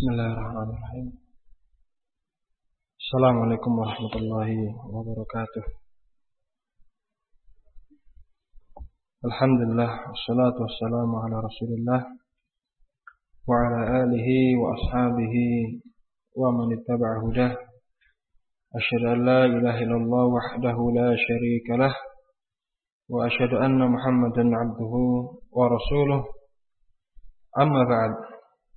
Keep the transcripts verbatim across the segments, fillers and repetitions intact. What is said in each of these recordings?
Bismillahirrahmanirrahim. Assalamualaikum warahmatullahi wabarakatuh. Alhamdulillah, wassalatu wassalamu ala rasulillah wa ala alihi wa ashabihi wa man ittaba'a hudah. Asyhadu an la ilaha illallah wahdahu la syarika lah wa asyhadu anna Muhammadan abduhu wa rasuluh. Amma ba'd.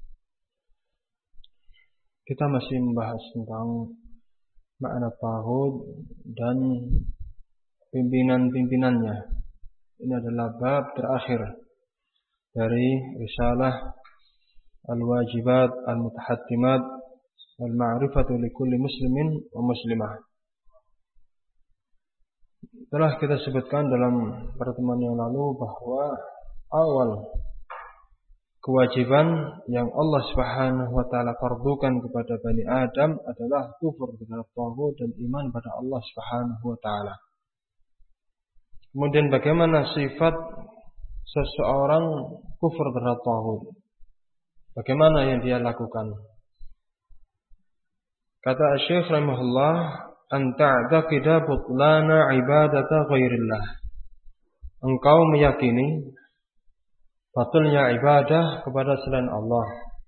Kita masih membahas tentang makna tauhid dan pimpinan-pimpinannya. Ini adalah bab terakhir dari risalah al-wajibat al-mutahattimat wal-ma'rifatu likulli muslimin wa muslimah. Telah kita sebutkan dalam pertemuan yang lalu bahwa awal kewajiban yang Allah Subhanahu wa taala fardukan kepada Bani Adam adalah kufur terhadap tauhid dan iman pada Allah Subhanahu wa taala. Kemudian bagaimana sifat seseorang kufur terhadap tauhid? Bagaimana yang dia lakukan? Kata Syekh rahimahullah, an ta'taqida butlana ibadata ghairillah. Engkau meyakini batalnya ibadah kepada selain Allah.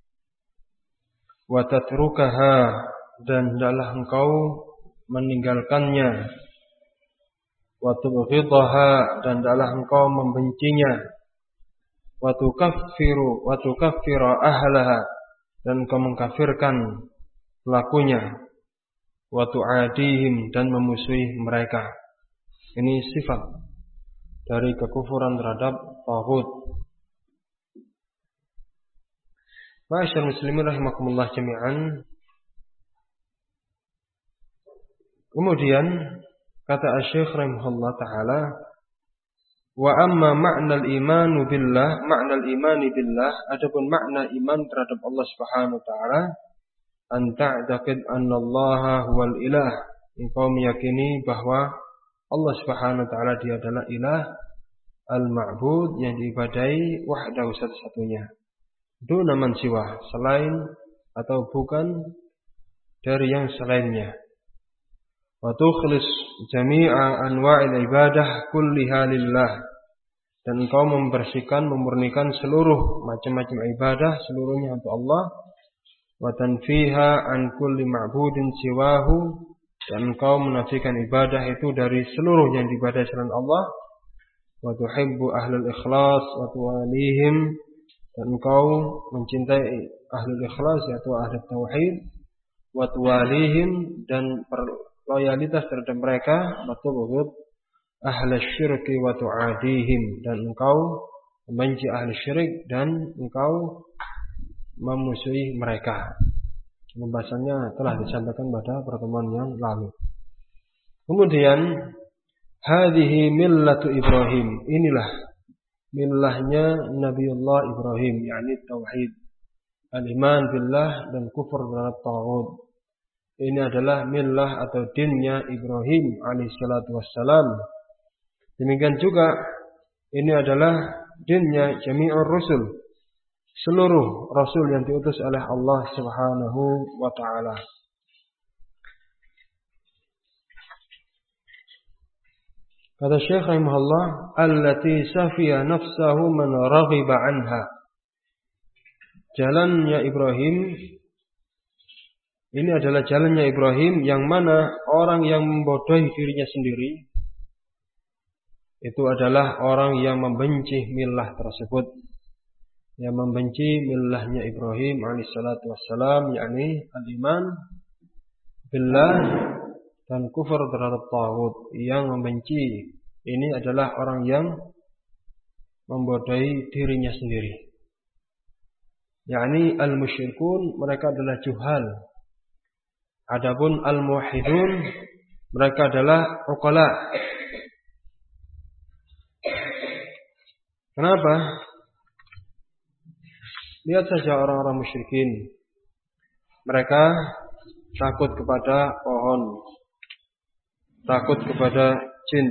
Wa tatrukaha, dan hendaklah engkau meninggalkannya. Wa tubghidaha, dan hendaklah engkau membencinya. Wa tukaffiru wa tukaffira ahlaha, dan engkau mengkafirkan pelakunya. Wa tu'adihim, dan memusuhi mereka. Ini sifat dari kekufuran terhadap tauhid. Ma'asyiral muslimin rahimakumullah jami'an. Kemudian kata Asy-Syaikh rahimahullah taala, wa amma ma'na al-iman billah, ma'na al-iman billah, adapun makna iman terhadap Allah Subhanahu wa taala, an ta'taqid anna Allah huwal ilah. Engkau meyakini bahwa Allah Subhanahu wa taala dia adalah ilah al-ma'bud yang diibadahi wahdahu satu-satunya. Duna man siwa, selain atau bukan dari yang selainnya. Wa tukhlis jami'a anwa'il ibadah kulliha lillah, dan engkau membersihkan, memurnikan seluruh macam-macam ibadah seluruhnya untuk Allah. Wa tanfiha an kulli ma'budin siwahu, dan engkau menafikan ibadah itu dari seluruh yang diibadahi selain Allah. Wa tuhibbu ahlul ikhlas wa tuwalihim, dan engkau mencintai ahlul ikhlas yaitu ahlul tauhid, wa tuwalihim, dan loyalitas terhadap mereka, wa tubghid ahlus syirki wa tu'adihim, dan engkau membenci ahli syirik dan engkau memusuhi mereka. Pembahasannya telah disampaikan pada pertemuan yang lalu. Kemudian hadhihi millatu Ibrahim, inilah millahnya Nabiullah Ibrahim, yakni tauhid, al-iman billah dan kufur terhadap tauhid. Ini adalah millah atau dinnya Ibrahim alaihi salatu wassalam. Demikian juga ini adalah dinnya jami'ur rusul, seluruh rasul yang diutus oleh Allah Subhanahu wa taala. Kata Syekh rahimahullah, allati safiya nafsahu man raghiba anha. Jalannya Ibrahim, ini adalah jalannya Ibrahim yang mana orang yang membodohi dirinya sendiri itu adalah orang yang membenci millah tersebut, yang membenci millahnya Ibrahim alaihissalatu wassalam, yakni al-iman billah dan kufur terhadap tauhid. Yang membenci ini adalah orang yang membodohi dirinya sendiri, yakni al-musyrikun, mereka adalah juhal. Adapun al-muwahhidun, mereka adalah uqala. Kenapa? Lihat saja orang-orang musyrikin, mereka takut kepada pohon, takut kepada jin,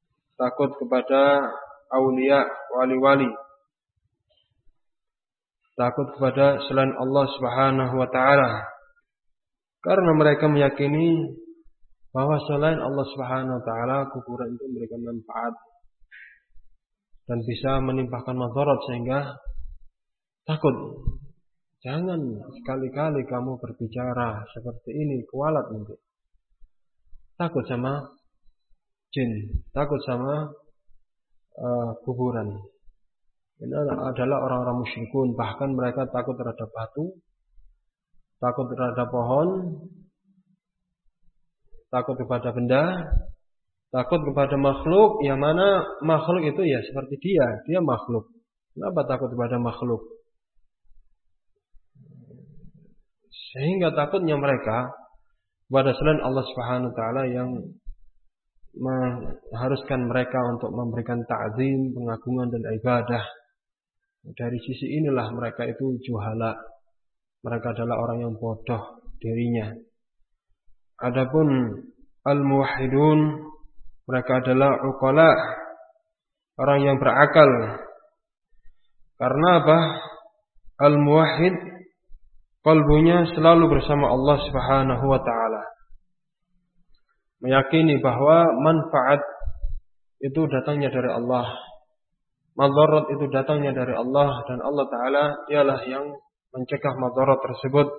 takut kepada aulia, wali-wali. takut kepada selain Allah Subhanahu wa taala. Karena mereka meyakini bahwa selain Allah Subhanahu wa taala kuburan itu memberikan manfaat dan bisa menimpakan madarat, sehingga takut. Jangan sekali-kali kamu berbicara seperti ini, kualat nanti. Takut sama jin, takut sama uh, kuburan. Ini adalah orang-orang musyrikun. Bahkan mereka takut terhadap batu, takut terhadap pohon, takut kepada benda, takut kepada makhluk. Yang mana makhluk itu ya seperti dia, dia makhluk. Kenapa takut kepada makhluk? Sehingga takutnya mereka kepada selain Allah Subhanahu wa taala yang mengharuskan mereka untuk memberikan ta'zim, pengagungan dan ibadah. Dari sisi inilah mereka itu juhala. Mereka adalah orang yang bodoh dirinya. Adapun al-muwahhidun, mereka adalah uqala, orang yang berakal. Karena apa? Al-muwahhid qalbunya selalu bersama Allah Subhanahu wa taala. Meyakini bahwa manfaat itu datangnya dari Allah, madarat itu datangnya dari Allah, dan Allah taala dialah yang mencegah madarat tersebut.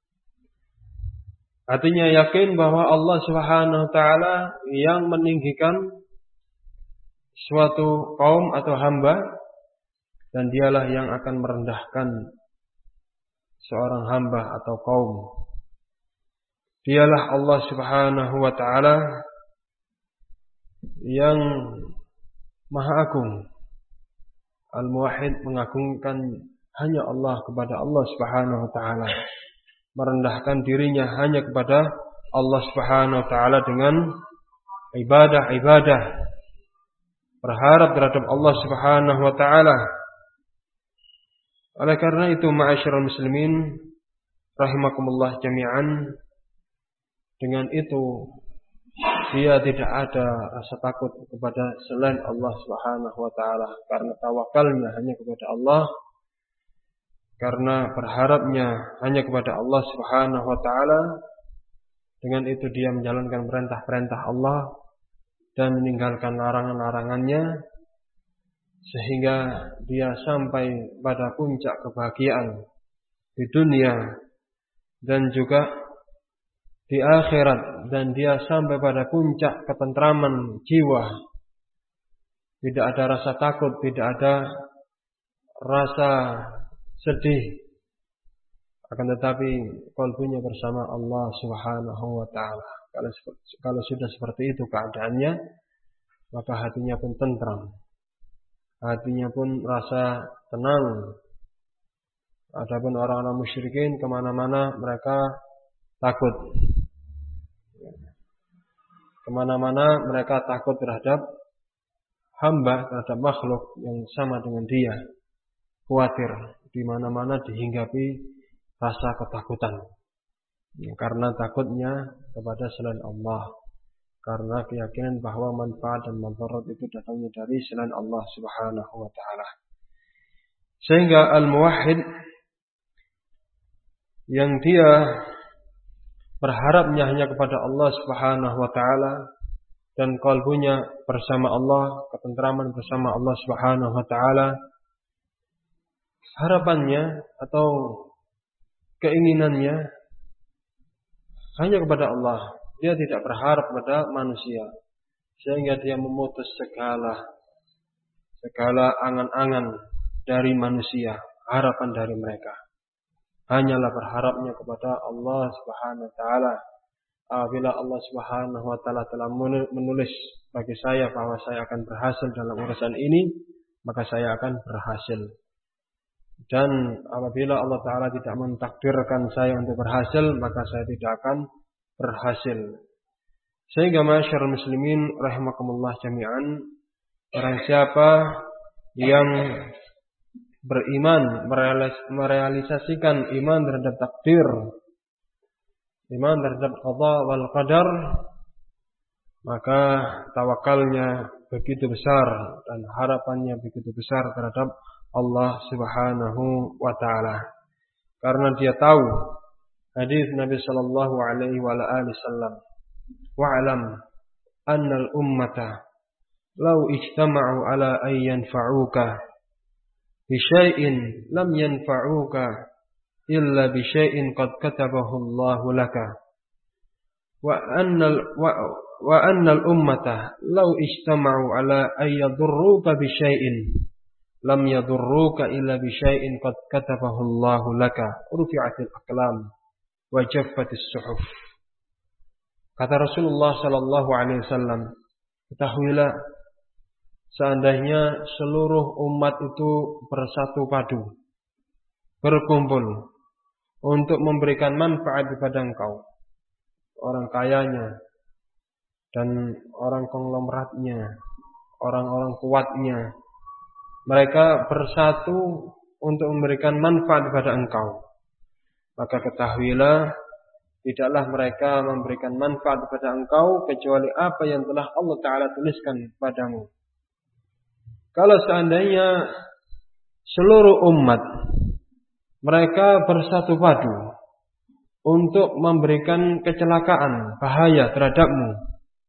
Artinya yakin bahwa Allah Subhanahu wa taala yang meninggikan suatu kaum atau hamba, dan dialah yang akan merendahkan seorang hamba atau kaum. Dialah Allah Subhanahu wa taala yang Maha Agung. Al-Muwahhid mengagungkan hanya Allah, kepada Allah Subhanahu wa taala. Merendahkan dirinya hanya kepada Allah Subhanahu wa taala dengan ibadah-ibadah. Berharap terhadap Allah Subhanahu wa taala. Oleh karena itu, ma'asyiral muslimin rahimakumullah jami'an, dengan itu dia tidak ada rasa takut kepada selain Allah Subhanahu wa taala, karena tawakalnya hanya kepada Allah, karena berharapnya hanya kepada Allah Subhanahu wa taala. Dengan itu dia menjalankan perintah-perintah Allah dan meninggalkan larangan-larangannya, sehingga dia sampai pada puncak kebahagiaan di dunia dan juga di akhirat, dan dia sampai pada puncak ketentraman jiwa. Tidak ada rasa takut, tidak ada rasa sedih, akan tetapi qalbunya bersama Allah Subhanahu wa taala. Kalau kalau sudah seperti itu keadaannya, maka hatinya pun tentram. Hatinya pun rasa tenang. Adapun orang-orang musyrikin, kemana-mana mereka takut. Kemana-mana mereka takut terhadap hamba, terhadap makhluk yang sama dengan dia. Khawatir, di mana-mana dihinggapi rasa ketakutan. Karena takutnya kepada selain Allah. Karena keyakinan bahwa manfaat dan madarat itu datangnya dari selain Allah Subhanahu wa taala. Sehingga al-muwahhid yang dia berharapnya hanya kepada Allah Subhanahu wa taala dan kalbunya bersama Allah, ketentraman bersama Allah Subhanahu wa taala, harapannya atau keinginannya hanya kepada Allah. Dia tidak berharap pada manusia, sehingga dia memutus segala segala angan-angan dari manusia, harapan dari mereka. Hanyalah berharapnya kepada Allah Subhanahu wa taala. Apabila Allah Subhanahu wa taala telah menulis bagi saya bahwa saya akan berhasil dalam urusan ini, maka saya akan berhasil. Dan apabila Allah taala tidak mentakdirkan saya untuk berhasil, maka saya tidak akan berhasil. Sehingga masyarul muslimin rahimakumullah jami'an, barang siapa yang beriman, merealisasikan iman terhadap takdir, iman terhadap qada wal qadar, maka tawakalnya begitu besar dan harapannya begitu besar terhadap Allah Subhanahu wa taala. Karena dia tahu hadis Nabi sallallahu alaihi wasallam, "Wa'lam anna al-ummata law ijtama'u ala an yanfa'uka bi syai'in lam yanfa'uka illa bi syai'in qad katabahu Allahu laka. Wa anna wa, wa anna al-ummata law ijtama'u ala an yadurruka bi syai'in lam yadurruka illa bi syai'in qad katabahu Allahu laka. Rufi'atil aqlam wa jaffatis suhuf." Kata Rasulullah sallallahu alaihi wasallam, ketahuilah seandainya seluruh umat itu bersatu padu, berkumpul untuk memberikan manfaat kepada engkau, orang kayanya dan orang konglomeratnya, orang-orang kuatnya, mereka bersatu untuk memberikan manfaat kepada engkau, maka ketahuilah tidaklah mereka memberikan manfaat kepada engkau kecuali apa yang telah Allah Ta'ala tuliskan padamu. Kalau seandainya seluruh umat mereka bersatu padu untuk memberikan kecelakaan, bahaya terhadapmu,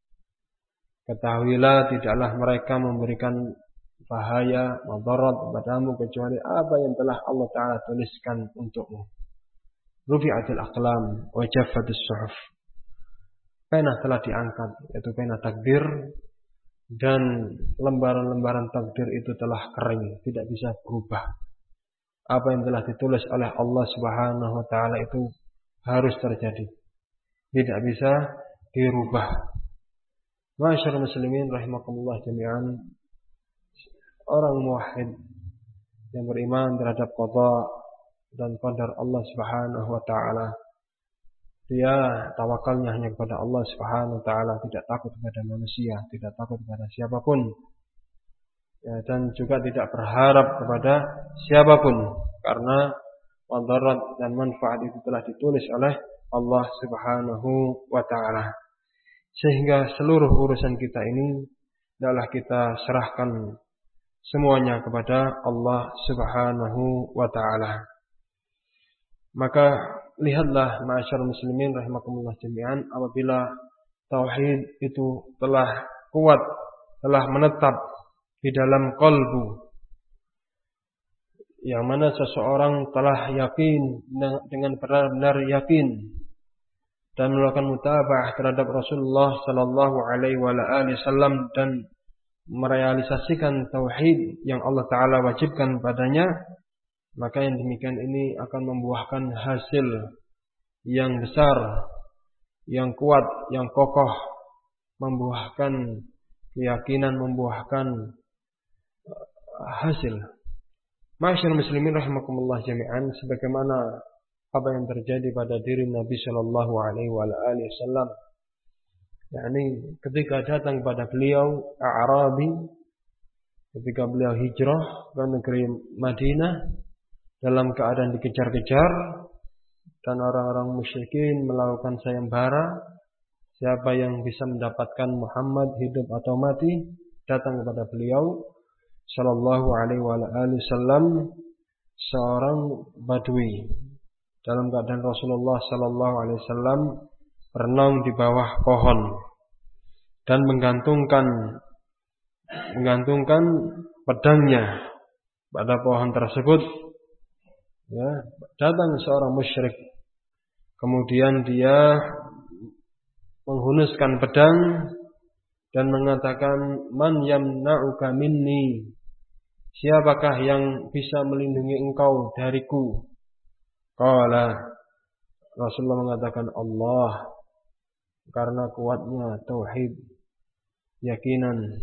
ketahuilah tidaklah mereka memberikan bahaya, madarat kepadamu kecuali apa yang telah Allah Ta'ala tuliskan untukmu. Rufi'atil aqlam wa jaffatis suhuf. Pena telah diangkat, yaitu pena takdir, dan lembaran-lembaran takdir itu telah kering, tidak bisa berubah. Apa yang telah ditulis oleh Allah Subhanahu wa taala itu harus terjadi, tidak bisa dirubah. Ma'asyiral muslimin rahimakumullah jami'an, orang muwahhid yang beriman terhadap qada dan qadar Allah Subhanahu wa taala, dia tawakalnya hanya kepada Allah Subhanahu wa taala, tidak takut kepada manusia, tidak takut kepada siapapun, ya, dan juga tidak berharap kepada siapapun, karena madarat dan manfaat itu telah ditulis oleh Allah Subhanahu wa taala. Sehingga seluruh urusan kita ini adalah kita serahkan semuanya kepada Allah Subhanahu wa taala. Maka lihatlah ma'asyar muslimin rahimakumullah jami'an, apabila tauhid itu telah kuat, telah menetap di dalam qalbu, yang mana seseorang telah yakin dengan benar-benar yakin dan melakukan mutaba'ah terhadap Rasulullah sallallahu alaihi wasallam dan merealisasikan tauhid yang Allah Ta'ala wajibkan padanya, maka yang demikian ini akan membuahkan hasil yang besar, yang kuat, yang kokoh, membuahkan keyakinan, membuahkan hasil. Ma'asyiral muslimin rahimakumullah jami'an, sebagaimana apa yang terjadi pada diri Nabi sallallahu alaihi wasallam, yakni ketika datang pada beliau A'rabi, ketika beliau hijrah ke negeri Madinah dalam keadaan dikejar-kejar dan orang-orang musyrikin melakukan sayembara, siapa yang bisa mendapatkan Muhammad hidup atau mati, datang kepada beliau sallallahu alaihi wasallam seorang badui dalam keadaan Rasulullah sallallahu alaihi wasallam berenang di bawah pohon dan menggantungkan menggantungkan pedangnya pada pohon tersebut. Ya, datang seorang musyrik, kemudian dia menghunuskan pedang dan mengatakan, "Man yamna'uka minni?" Siapakah yang bisa melindungi engkau dariku? Qala, Rasulullah mengatakan, Allah, karena kuatnya tauhid, yakinan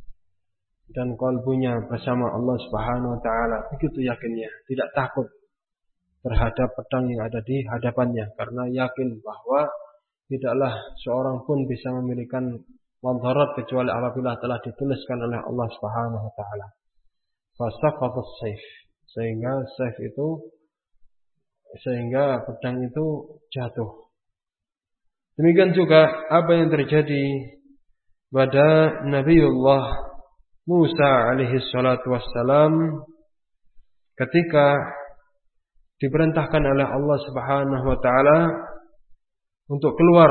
dan qalbunya bersama Allah Subhanahu wa taala, begitu yakinnya, tidak takut terhadap pedang yang ada di hadapannya, karena yakin bahwa tidaklah seorang pun bisa memberikan madarat kecuali apabila telah dituliskan oleh Allah Subhanahu wa taala. Fasaqatus sayf, sehingga sayf itu sehingga pedang itu jatuh. Demikian juga apa yang terjadi pada Nabiullah Musa alaihi salatu wassalam ketika diperintahkan oleh Allah Subhanahu wa taala untuk keluar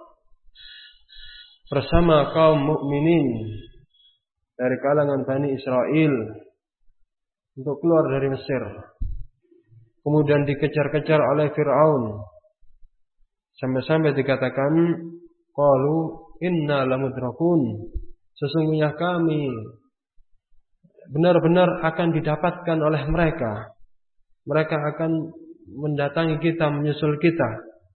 bersama kaum mukminin dari kalangan Bani Israel untuk keluar dari Mesir. Kemudian dikejar-kejar oleh Fir'aun. Sampai-sampai dikatakan, qalu inna lamudrakun. Sesungguhnya kami benar-benar akan didapatkan oleh mereka. Mereka akan mendatangi kita, menyusul kita.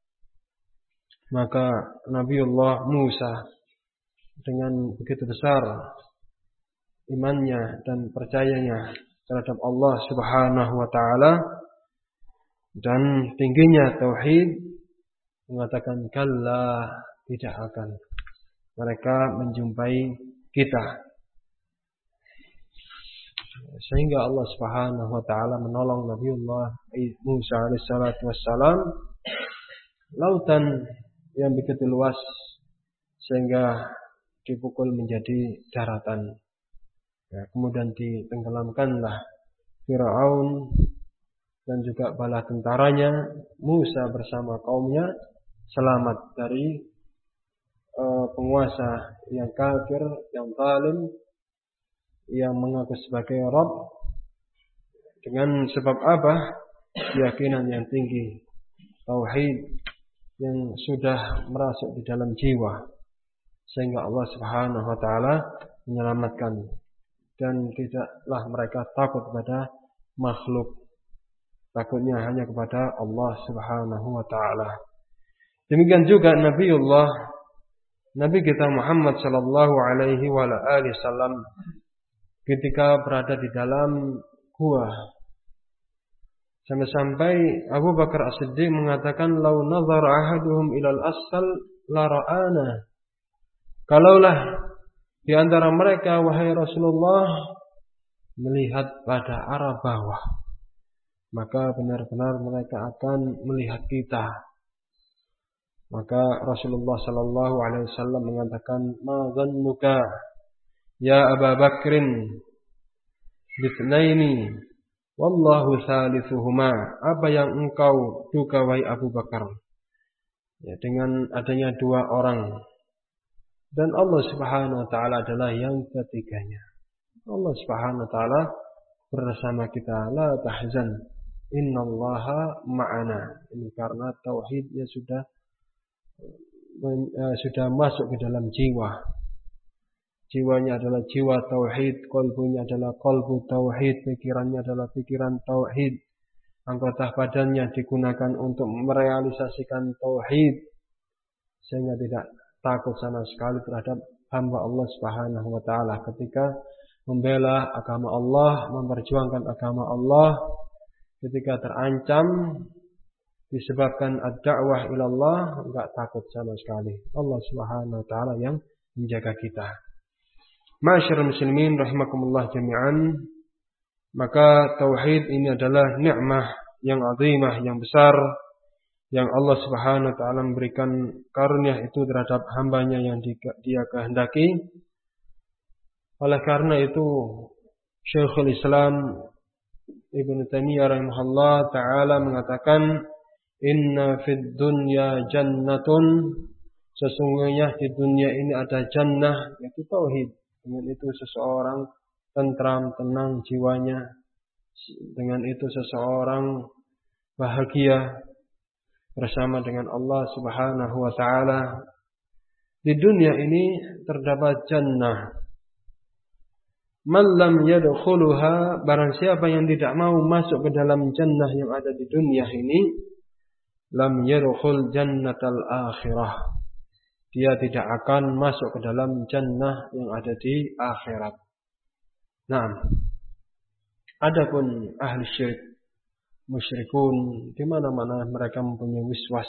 Maka Nabiullah Musa dengan begitu besar imannya dan percayanya terhadap Allah Subhanahu wa taala dan tingginya tauhid, mengatakan kalla, tidak akan mereka menjumpai kita. Sehingga Allah Subhanahu wa taala menolong Nabiullah Musa alaihissalatu wassalam, lautan yang begitu luas sehingga dipukul menjadi daratan. Ya, kemudian ditenggelamkanlah Fir'aun dan juga bala tentaranya. Musa bersama kaumnya selamat dari uh, penguasa yang kafir, yang zalim, yang mengaku sebagai Rabb. Dengan sebab apa? Keyakinan yang tinggi, tauhid yang sudah merasuk di dalam jiwa, sehingga Allah Subhanahu wa taala menyelamatkan, dan tidaklah mereka takut pada makhluk, takutnya hanya kepada Allah Subhanahu wa taala. Demikian juga Nabiullah Nabi kita Muhammad sallallahu alaihi wasallam ketika berada di dalam gua, sampai-sampai Abu Bakar As-Siddiq mengatakan, lau nazara ahaduhum ilal asfal la ra'ana. Kalaulah di antara mereka, wahai Rasulullah, melihat pada arah bawah, maka benar-benar mereka akan melihat kita. Maka Rasulullah sallallahu alaihi wasallam mengatakan, ma dhannuka ya Abu Bakrin bitsnaini wallahu thalithuhuma. Apa yang engkau duga wahai Abu Bakar, ya, dengan adanya dua orang dan Allah Subhanahu wa taala adalah yang ketiganya. Allah Subhanahu wa taala bersama kita. La tahzan, innallaha ma'ana. Ini karena tauhidnya sudah uh, sudah masuk ke dalam jiwa. Jiwanya adalah jiwa tauhid, qalbunya adalah qalbu tauhid, pikirannya adalah pikiran tauhid. Anggota badannya digunakan untuk merealisasikan tauhid, sehingga tidak takut sama sekali terhadap hamba Allah Subhanahu wa taala ketika membela agama Allah, memperjuangkan agama Allah, ketika terancam disebabkan ad-da'wah ila Allah, enggak takut sama sekali. Allah Subhanahu wa taala yang menjaga kita. Ma'asyiral muslimin rahimakumullah jami'an. Maka tauhid ini adalah nikmah yang azimah, yang besar, yang Allah Subhanahu wa taala memberikan karunia itu terhadap hambanya yang dia kehendaki. Oleh karena itu Syekhul Islam Ibnu Taimiyah rahimahullah taala mengatakan, inna fid dunya jannatun. Sesungguhnya di dunia ini ada jannah, yaitu tauhid. Dengan itu seseorang tentram, tenang jiwanya. Dengan itu seseorang bahagia bersama dengan Allah Subhanahu wa taala. Di dunia ini terdapat jannah. Man lam yadkhuluha, barang siapa yang tidak mau masuk ke dalam jannah yang ada di dunia ini, lam yadkhul jannatal akhirah. Dia tidak akan masuk ke dalam jannah yang ada di akhirat. Nah, adapun ahli syirik, musyrikun, di mana-mana mereka mempunyai wiswas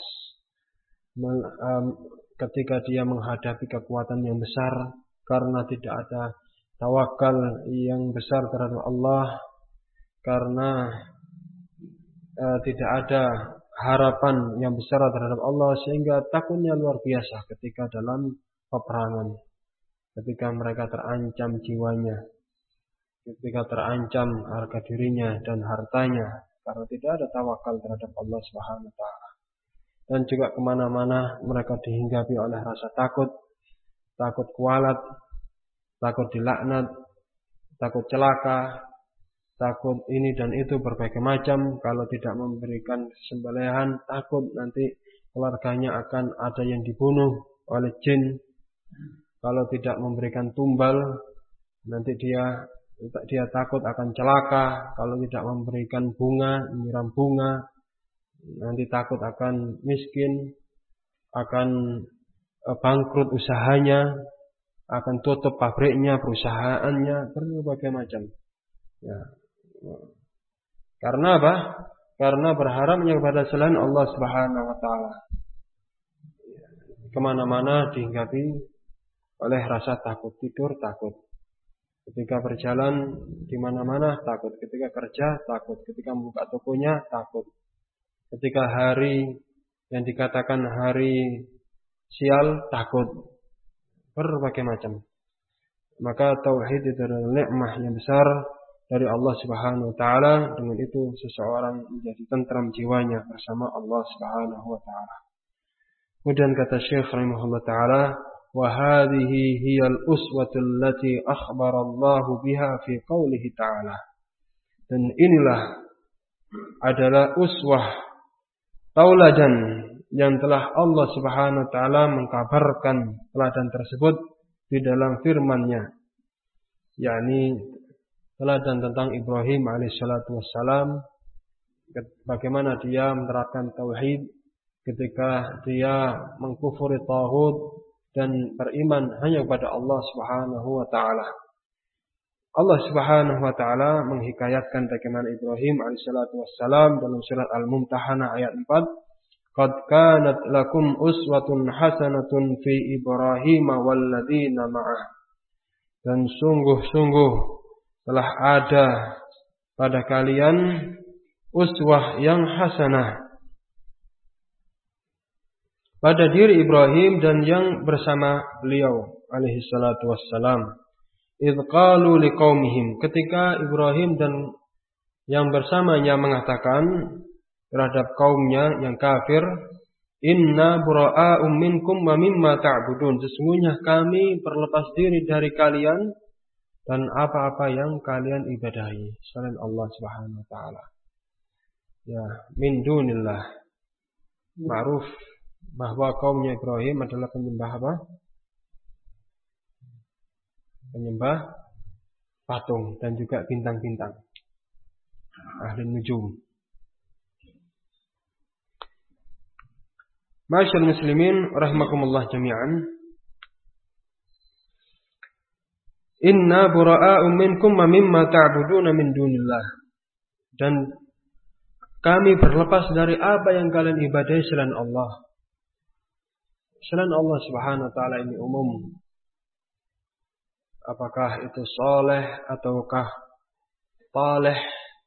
ketika dia menghadapi kekuatan yang besar, karena tidak ada tawakal yang besar terhadap Allah, karena uh, tidak ada harapan yang besar terhadap Allah, sehingga takutnya luar biasa ketika dalam peperangan, ketika mereka terancam jiwanya. ketika terancam harga dirinya dan hartanya, karena tidak ada tawakal terhadap Allah Subhanahu wa taala. Dan juga kemana-mana mereka dihinggapi oleh rasa takut, takut kualat, takut dilaknat, takut celaka, takut ini dan itu berbagai macam. Kalau tidak memberikan sembelihan, takut nanti keluarganya akan ada yang dibunuh oleh jin. Kalau tidak memberikan tumbal, nanti dia dia takut akan celaka. Kalau tidak memberikan bunga, menyiram bunga, nanti takut akan miskin, akan bangkrut usahanya, akan tutup pabriknya, perusahaannya, berbagai macam. Ya. Karena apa? Karena berharapnya kepada selain Allah Subhanahu wa taala. Kemana-mana dihinggapi oleh rasa takut, tidur takut. Ketika berjalan di mana-mana takut, ketika kerja takut, ketika membuka tokonya takut. Ketika hari yang dikatakan hari sial takut. Berbagai macam. Maka tauhid itu adalah nikmah yang besar dari Allah Subhanahu wa taala. Dengan itu seseorang menjadi tentram jiwanya bersama Allah Subhanahu wa taala. Kemudian kata Syekh rahimahullah taala, wa hadhihi hiya al-uswatu allati akhbara Allah biha fi qoulihi ta'ala. Dan inilah adalah uswah, tauladan yang telah Allah Subhanahu wa taala mengkabarkan teladan tersebut di dalam firman-Nya, yakni teladan tentang Ibrahim alaihissalatu wassalam, bagaimana dia menerapkan tauhid ketika dia mengkufuri taghut dan beriman hanya kepada Allah Subhanahu wa taala. Allah Subhanahu wa taala menghikayatkan bagaimana Ibrahim alaihissalatu wassalam dalam surat Al-Mumtahanah ayat empat, qad kanat lakum uswatun hasanatun fi Ibrahim walladzina ma'ah. Dan sungguh-sungguh telah ada pada kalian uswah yang hasanah pada diri Ibrahim dan yang bersama beliau alaihi salatu wassalam. Idh qalu liqaumihim, ketika Ibrahim dan yang bersamanya mengatakan terhadap kaumnya yang kafir, inna bura'a'um minkum wa mimma ta'budun, sesungguhnya kami berlepas diri dari kalian dan apa-apa yang kalian ibadahi selain Allah Subhanahu wa taala. Ya, min dunillah. Ma'ruf bahwa kaumnya Ibrahim adalah penyembah apa? Penyembah patung dan juga bintang-bintang. Ahli nujum. Ma'asyiral muslimin rahimakumullah jami'an. Inna bura'a'um minkum wa mimma ta'buduna min dunillah. Dan kami berlepas dari apa yang kalian ibadahi selain Allah. Selain Allah Subhanahu wa taala ini umum. Apakah itu saleh ataukah taleh?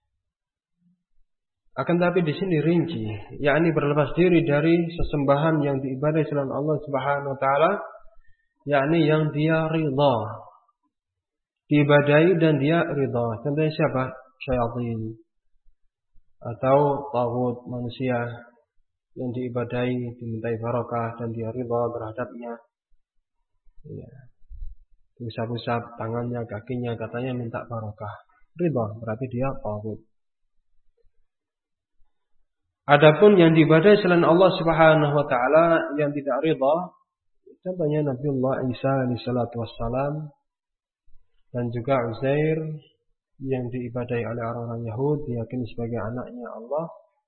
Akan tapi di sini rinci, yakni berlepas diri dari sesembahan yang diibadahi selain Allah Subhanahu wa taala, yakni yang dia ridha. Diibadahi dan dia ridha. Contohnya siapa? Syayatin atau taghut, manusia yang diibadahi, dimintai barokah dan dia ridha terhadapnya. Ya. Usap-usap tangannya, kakinya, katanya minta barokah. Ridha, berarti dia taghut. Adapun yang diibadahi selain Allah Subhanahu wa taala yang tidak ridha, contohnya Nabiullah Isa alaihi salatu wassalam dan juga Uzair yang diibadahi oleh orang-orang Yahudi, diyakini sebagai anaknya Allah.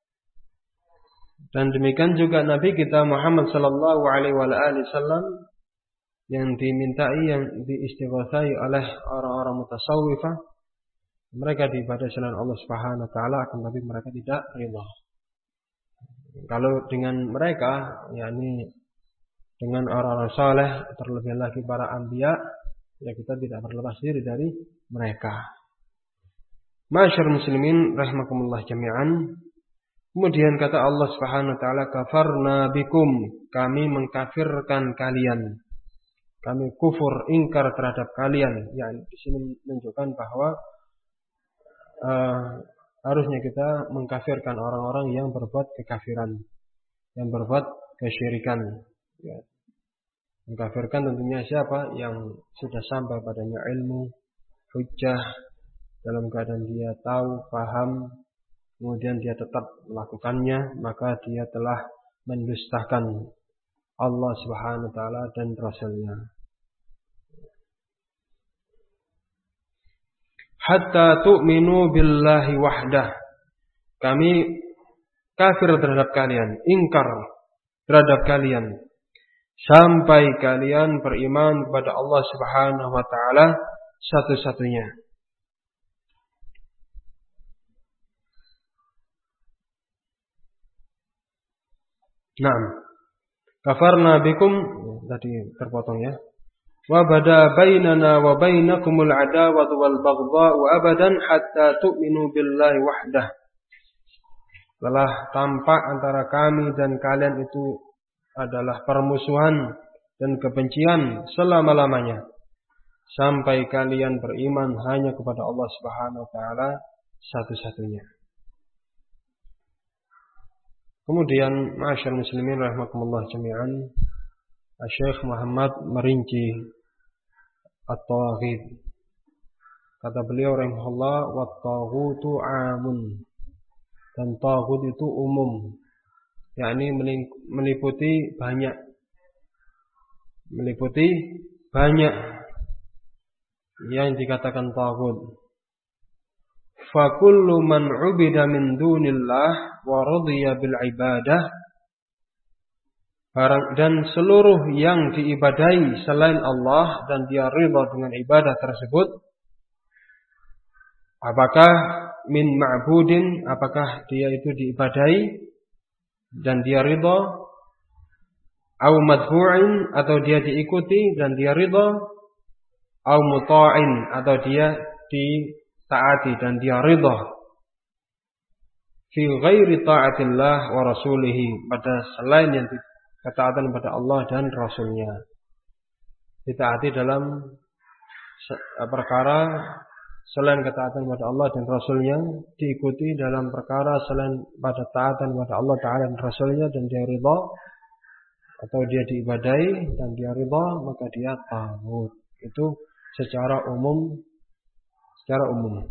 Dan demikian juga Nabi kita Muhammad sallallahu alaihi wasallam yang dimintai, yang diistighatsai oleh orang-orang mutasawwifah. Mereka diibadahi selain Allah Subhanahu wa taala, akan tapi mereka tidak ridha. Kalau dengan mereka, yakni dengan orang-orang saleh, terlebih lagi para anbiya, ya kita tidak berlepas diri dari mereka. Ma'asyiral muslimin rahimakumullah jami'an. Kemudian kata Allah Subhanahu wa taala, kafarna bikum, kami mengkafirkan kalian. Kami kufur, ingkar terhadap kalian. Yani di sini menunjukkan bahwa uh, harusnya kita mengkafirkan orang-orang yang berbuat kekafiran, yang berbuat kesyirikan. Ya. Mengkafirkan tentunya siapa yang sudah sampai padanya ilmu, hujjah, dalam keadaan dia tahu, paham, kemudian dia tetap melakukannya, maka dia telah mendustakan Allah Subhanahu wa taala dan Rasulnya. Hatta tu'minu billahi wahdah. Kami kafir terhadap kalian, ingkar terhadap kalian, sampai kalian beriman kepada Allah Subhanahu wa taala satu-satunya. Naam. Kafarna bikum, tadi terpotong ya. Wa bada bainana wa bainakumul adawatu wal baghdha'u abadan hatta tu'minu billahi wahdah. Telah tampak antara kami dan kalian itu adalah permusuhan dan kebencian selama-lamanya, sampai kalian beriman hanya kepada Allah Subhanahu wa taala satu-satunya. Kemudian, ma'asyiral muslimin rahimakumullah jami'an, Syekh Muhammad merinci at-taghut. Kata beliau rahimahullah, wat-taghutu 'amun. Dan taghut itu umum, yakni meliputi banyak. Meliputi banyak yang dikatakan taghut. Fa kullu man 'ubida min dunillah wa radiya bil ibadah, dan seluruh yang diibadahi selain Allah dan dia ridha dengan ibadah tersebut, apakah min ma'budin, apakah dia itu diibadahi dan dia ridha, au madhu'in, atau dia diikuti dan dia ridha, au muta'in, atau dia ditaati dan dia ridha, fi ghairi ta'atillah wa rasulihi, pada selain yang ketaatan kepada Allah dan Rasulnya. Ditaati dalam perkara selain ketaatan kepada Allah dan Rasulnya, diikuti dalam perkara selain pada taatan kepada Allah Ta'ala dan Rasulnya, dan dia ridha, atau dia diibadai dan dia ridha, maka dia taghut. Itu secara umum, secara umum.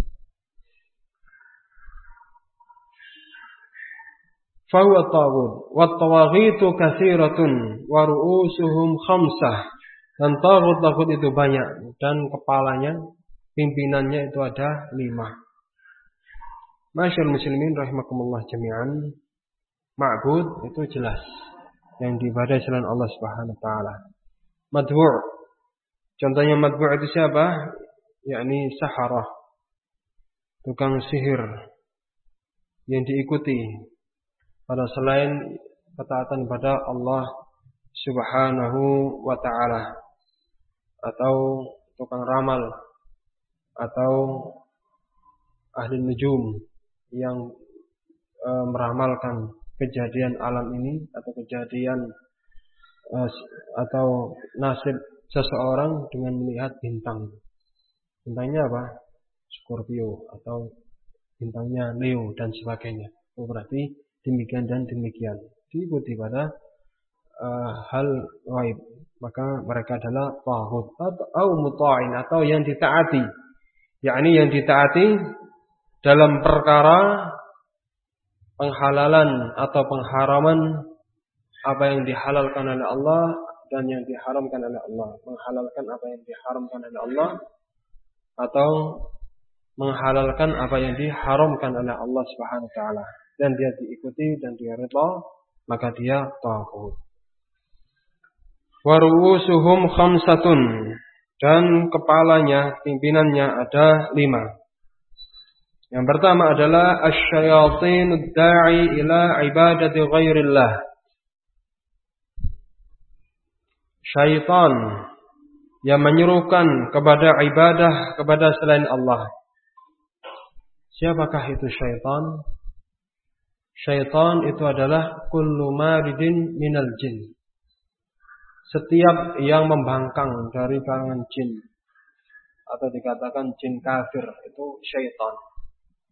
Fahuwa taghut, wat tawaghitu katsiratun wa ru'usuhum khamsah. Dan taghut-taghut itu banyak dan kepalanya, pimpinannya itu ada lima. Masyaallah muslimin rahimakumullah jami'an, ma'bud itu jelas yang diibadahi selain Allah Subhanahu wa taala. Madhu', contohnya madhu' itu siapa? Yakni saharah, tukang sihir yang diikuti pada selain ketaatan pada Allah Subhanahu wa taala, atau tukang ramal, atau ahli nujum yang e, meramalkan kejadian alam ini atau kejadian e, atau nasib seseorang dengan melihat bintang. Bintangnya apa? Scorpio, atau bintangnya Leo dan sebagainya. Oh, berarti demikian dan demikian, diikuti pada uh, hal ghaib, maka mereka adalah taghut atau muta'in, atau yang ditaati, yakni yang ditaati dalam perkara penghalalan atau pengharaman apa yang dihalalkan oleh Allah dan yang diharamkan oleh Allah, menghalalkan apa yang diharamkan oleh Allah atau menghalalkan apa yang diharamkan oleh Allah Subhanahu wa taala, dan dia diikuti dan dia ridha, maka dia taghut. Wa ru'usuhum khamsatun, dan kepalanya, pimpinannya ada lima. Yang pertama adalah asy-syayatin ad-da'i ila ibadati ghairillah. Syaitan yang menyerukan kepada ibadah kepada selain Allah. Siapakah itu syaitan? Syaitan itu adalah kullu maridin minal jin. Setiap yang membangkang dari kalangan jin, atau dikatakan jin kafir, itu syaitan.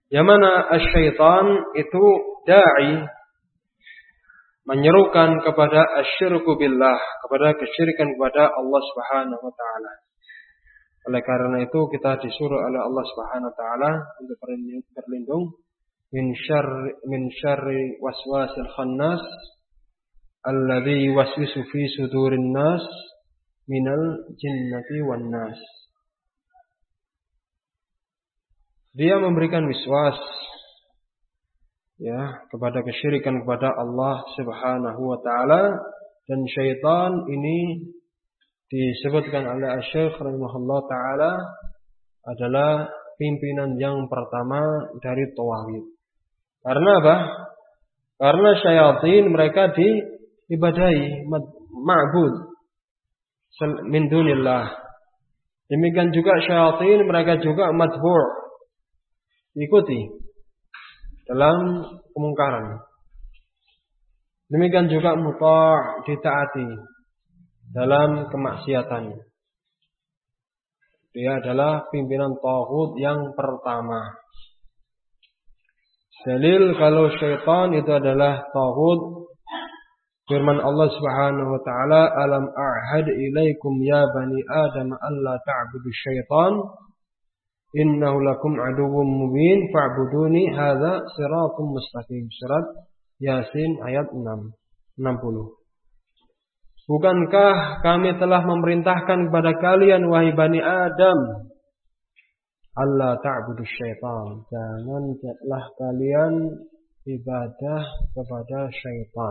Yang mana asyaitan itu da'i, menyerukan kepada asyirku billah, kepada kesyirikan kepada Allah Subhanahu wa taala. Oleh karena itu kita disuruh oleh Allah Subhanahu wa taala untuk berlindung min syarri min syarri waswasil khannas alladzi yuwaswisu fi sudurin nas minal jinnati wan nas. Dia memberikan wiswas ya kepada kesyirikan kepada Allah Subhanahu wa taala, dan syaitan ini disebutkan oleh Asy-Syaikh rahimahullah taala adalah pimpinan yang pertama dari tauhid. Karena apa? Karena syaitan mereka diibadahi ma'bud min dunillah. Demikian juga syaitan mereka juga matbu', ikuti dalam kemungkaran. Demikian juga muta', ditaati dalam kemaksiatan. Dia adalah pimpinan taghut yang pertama. Dalil kalau syaitan itu adalah taghut, firman Allah Subhanahu wa taala, alam a'had ilaikum ya bani adam alla ta'budu syaitan innahu lakum aduwwum mubin fa'buduni hadza siratum mustaqim. Surat Yasin ayat enam puluh. Bukankah kami telah memerintahkan kepada kalian wahai bani Adam, Allah ta'budu syaitan, janganlah kalian ibadah kepada syaitan.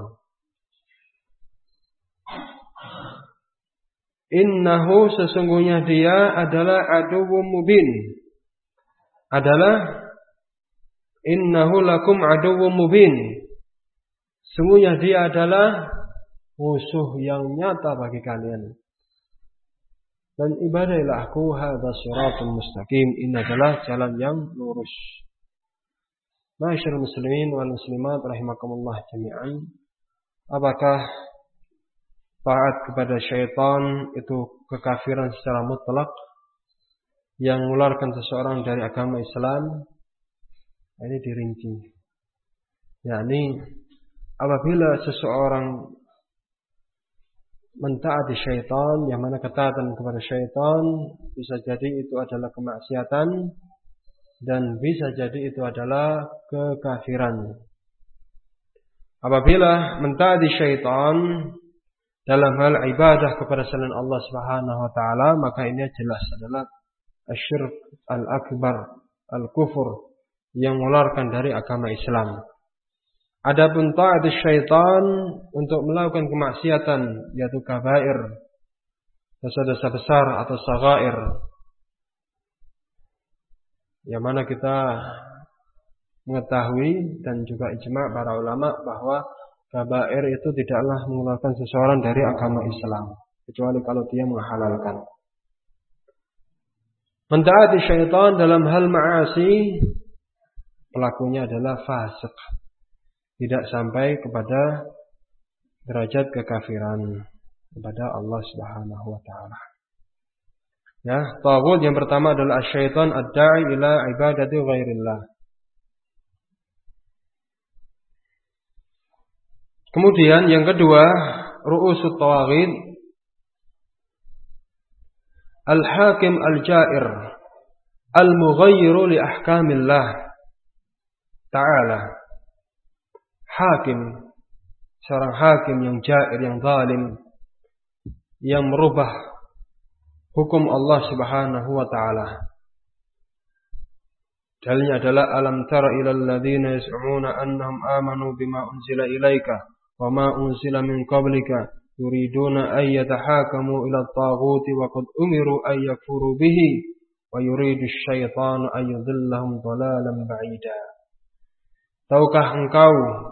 Innahu, sesungguhnya dia adalah aduwwum mubin. Adalah innahu lakum aduwwum mubin. Sesungguhnya dia adalah musuh yang nyata bagi kalian. Dan ibadailah aku hadza shiratul mustaqim. Ini adalah jalan yang lurus. Ma'asyiral muslimin wal muslimat rahimakumullah jami'an. Apakah taat kepada syaitan itu kekafiran secara mutlak yang mengeluarkan seseorang dari agama Islam? Ini dirinci. yakni apabila seseorang mentaati syaitan, yang mana ketaatan kepada syaitan bisa jadi itu adalah kemaksiatan dan bisa jadi itu adalah kekafiran. Apabila mentaati syaitan dalam hal ibadah kepada selain Allah Subhanahu wa taala, maka ini jelas adalah asyirk al-akbar, al-kufur yang mengeluarkan dari agama Islam. Adapun taat syaitan untuk melakukan kemaksiatan, yaitu kabair, dosa-dosa besar atau saghair, yang mana kita mengetahui dan juga ijma' para ulama bahwa kabair itu tidaklah mengeluarkan seseorang dari agama Islam, kecuali kalau dia menghalalkan. Mentaati syaitan dalam hal ma'asi, pelakunya adalah fasik, tidak sampai kepada derajat kekafiran kepada Allah Subhanahu wa taala. Ya, taghut yang pertama adalah syaitan ad-da'i ila ibadati ghairillah. Kemudian yang kedua, ru'usut tawaghid, al-hakim al-ja'ir, al-mughayyiru li ahkamillah ta'ala. Hakim, seorang hakim yang jair, yang zalim, yang merubah hukum Allah Subhanahu wa taala. Dalilnya adalah alam tara ilal ladzina yas'umuna annahum amanu bima unzila ilaika wa ma unzila min qablika yuriduna ay yatahakamu ila at-taghuti wa qad umiru ay yakfuru bihi wa yuridu asy-syaitanu ay yudhillahum dhalalan ba'ida. Tahukah engkau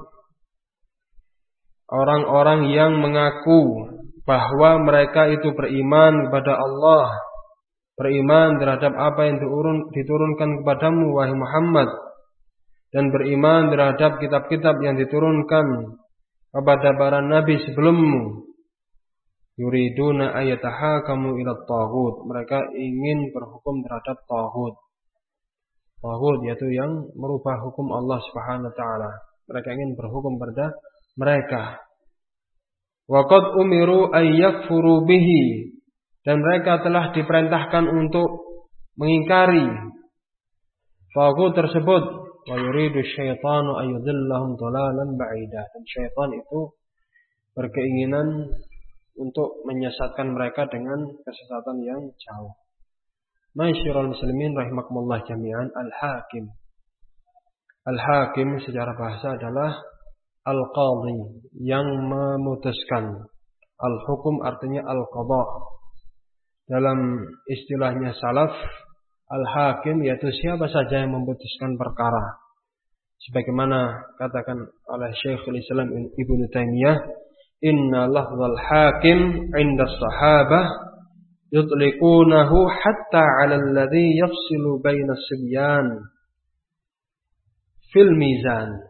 orang-orang yang mengaku bahwa mereka itu beriman kepada Allah, beriman terhadap apa yang diturunkan kepadamu wahai Muhammad, dan beriman terhadap kitab-kitab yang diturunkan kepada para nabi sebelummu. Yuriduna ayatahakamu ila taghut, mereka ingin berhukum terhadap taghut. Taghut taghut, yaitu yang merubah hukum Allah Subhanahu wa taala. Mereka ingin berhukum pada mereka. Wa qad umiru ay yakfuru bihi, dan mereka telah diperintahkan untuk mengingkari taghut tersebut. Wa yuridu syaitanu ayyudhillahum dhalalan ba'idah, dan syaitan itu berkeinginan untuk menyesatkan mereka dengan kesesatan yang jauh. Ma'asyiral muslimin rahimakumullah jami'an, al-hakim. Al-hakim secara bahasa adalah al-qadhi, yang memutuskan. Al-hukum artinya al-qadha. Dalam istilahnya salaf, al-hakim yaitu siapa saja yang memutuskan perkara. Sebagaimana katakan oleh Syekhul Islam Ibnu Taimiyah, inna lafzal hakim 'inda sahabah yutliqunahu hatta 'ala alladhi yafsilu baina as-sibyan fil mizan.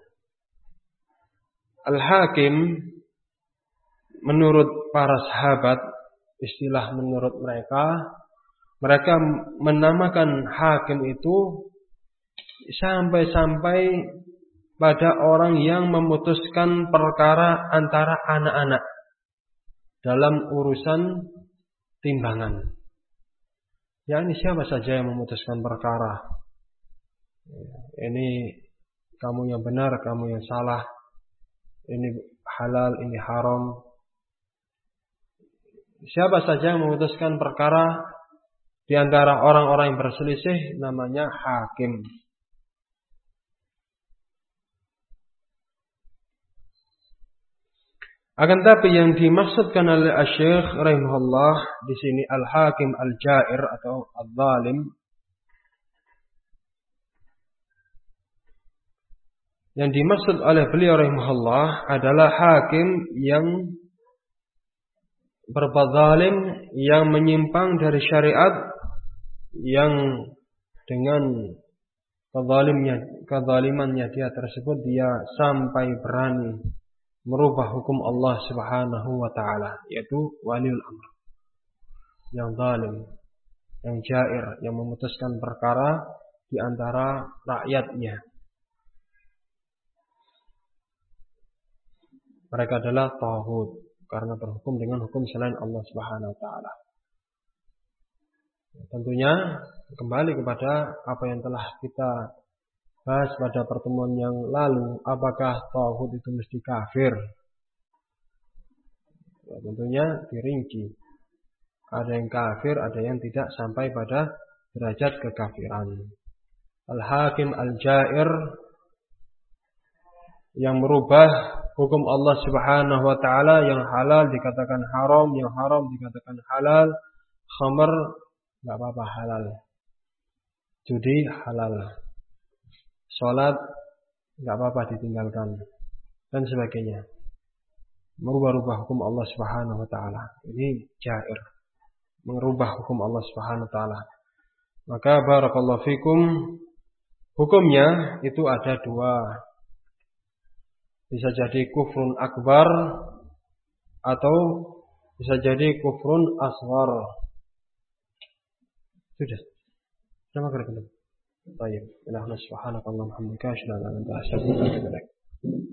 Al-hakim menurut para sahabat, istilah menurut mereka, mereka menamakan hakim itu sampai-sampai pada orang yang memutuskan perkara antara anak-anak dalam urusan timbangan. Ya, ini siapa saja yang memutuskan perkara. Ini kamu yang benar, kamu yang salah. Ini halal, ini haram. Siapa saja yang memutuskan perkara di antara orang-orang yang berselisih, namanya hakim. Akan tapi yang dimaksudkan oleh Asy-Syaikh rahimahullah di sini al-hakim al-jair atau al-zalim. Yang dimaksud oleh beliau rahimahullah adalah hakim yang berbuat zalim, yang menyimpang dari syariat, yang dengan kezalimnya, kezalimannya dia tersebut dia sampai berani merubah hukum Allah Subhanahu wa taala, yaitu waliul amr. Yang zalim, yang jair, yang memutuskan perkara di antara rakyatnya. Mereka adalah taghut karena berhukum dengan hukum selain Allah Subhanahu wa taala. Tentunya kembali kepada apa yang telah kita bahas pada pertemuan yang lalu, apakah taghut itu mesti kafir? Ya, tentunya dirinci. Ada yang kafir, ada yang tidak sampai pada derajat kekafiran. Al-hakim al-jair, yang merubah hukum Allah Subhanahu wa taala, yang halal dikatakan haram, yang haram dikatakan halal, khamr enggak apa-apa halal. Judi halal. Salat enggak apa-apa ditinggalkan dan sebagainya. Merubah-rubah hukum Allah Subhanahu wa taala. Ini jair. Merubah hukum Allah Subhanahu wa taala. Maka barakallahu fikum, hukumnya itu ada dua. Bisa jadi kufrun akbar atau bisa jadi kufrun asghar. Sudah. Sama kali. Baik. Subhanakallahumma wa bihamdika asyhadu an la ilaha illa anta astaghfiruka wa atubu ilaik.